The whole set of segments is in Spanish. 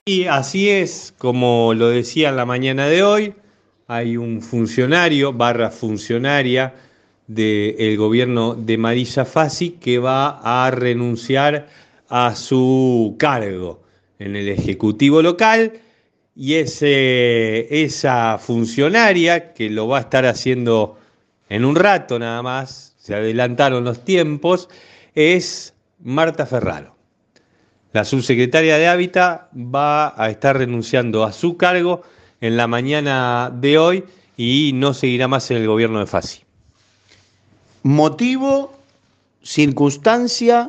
Y así es, como lo decía en la mañana de hoy, hay un funcionario barra funcionaria del gobierno de Marisa Fassi que va a renunciar a su cargo en el Ejecutivo local y esa funcionaria que lo va a estar haciendo en un rato nada más, se adelantaron los tiempos, es Marta Ferraro. La subsecretaria de Hábitat va a estar renunciando a su cargo en la mañana de hoy y no seguirá más en el gobierno de Fassi. Motivo, circunstancia,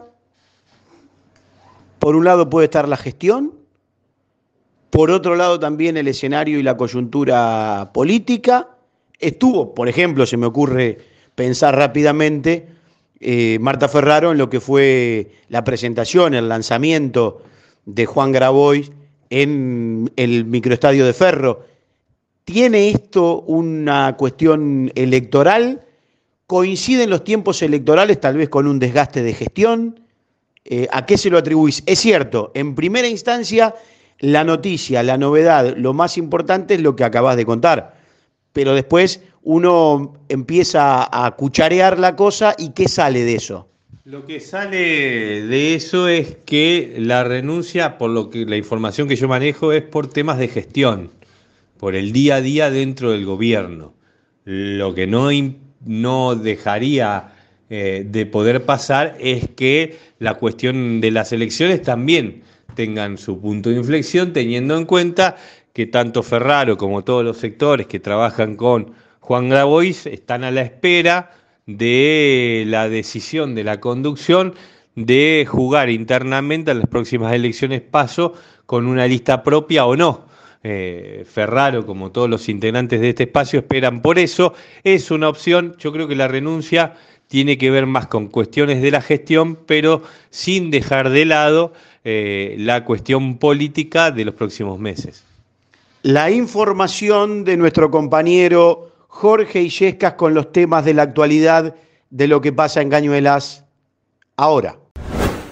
por un lado puede estar la gestión, por otro lado también el escenario y la coyuntura política. Estuvo, por ejemplo, se me ocurre pensar rápidamente, Marta Ferraro en lo que fue la presentación, el lanzamiento de Juan Grabois en el microestadio de Ferro. ¿Tiene esto una cuestión electoral? ¿Coinciden los tiempos electorales tal vez con un desgaste de gestión? ¿A qué se lo atribuís? Es cierto, en primera instancia, la noticia, la novedad, lo más importante es lo que acabás de contar, pero después uno empieza a cucharear la cosa y ¿qué sale de eso? Lo que sale de eso es que la renuncia, por lo que la información que yo manejo, es por temas de gestión, por el día a día dentro del gobierno. Lo que no dejaría de poder pasar es que la cuestión de las elecciones también tengan su punto de inflexión, teniendo en cuenta que tanto Ferraro como todos los sectores que trabajan con Juan Grabois están a la espera de la decisión de la conducción de jugar internamente a las próximas elecciones PASO con una lista propia o no. Ferraro, como todos los integrantes de este espacio, esperan por eso. Es una opción, yo creo que la renuncia tiene que ver más con cuestiones de la gestión, pero sin dejar de lado la cuestión política de los próximos meses. La información de nuestro compañero Jorge Illescas con los temas de la actualidad de lo que pasa en Cañuelas ahora.